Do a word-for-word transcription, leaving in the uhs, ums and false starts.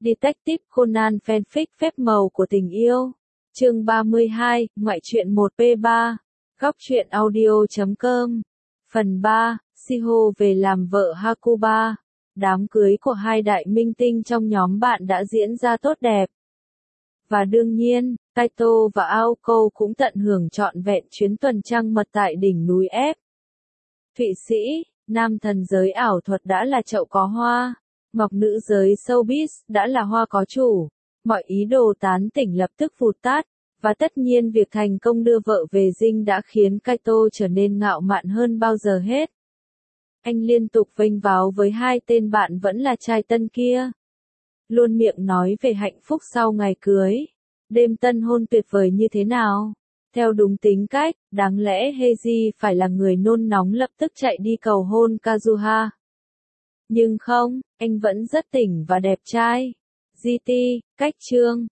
Detective Conan fanfic phép màu của tình yêu. Chương ba mươi hai, ngoại truyện một P ba. Góc truyện audio chấm com. Phần ba, Shiho về làm vợ Hakuba. Đám cưới của hai đại minh tinh trong nhóm bạn đã diễn ra tốt đẹp. Và đương nhiên, Kaito và Aoko cũng tận hưởng trọn vẹn chuyến tuần trăng mật tại đỉnh núi F. Thụy Sĩ, nam thần giới ảo thuật đã là chậu có hoa. Ngọc nữ giới showbiz đã là hoa có chủ. Mọi ý đồ tán tỉnh lập tức vụt tắt. Và tất nhiên việc thành công đưa vợ về dinh đã khiến Kaito trở nên ngạo mạn hơn bao giờ hết. Anh liên tục vênh váo với hai tên bạn vẫn là trai tân kia. Luôn miệng nói về hạnh phúc sau ngày cưới. Đêm tân hôn tuyệt vời như thế nào. Theo đúng tính cách, đáng lẽ Heiji phải là người nôn nóng lập tức chạy đi cầu hôn Kazuha. Nhưng không, anh vẫn rất tỉnh và đẹp trai. giê tê, cách chương,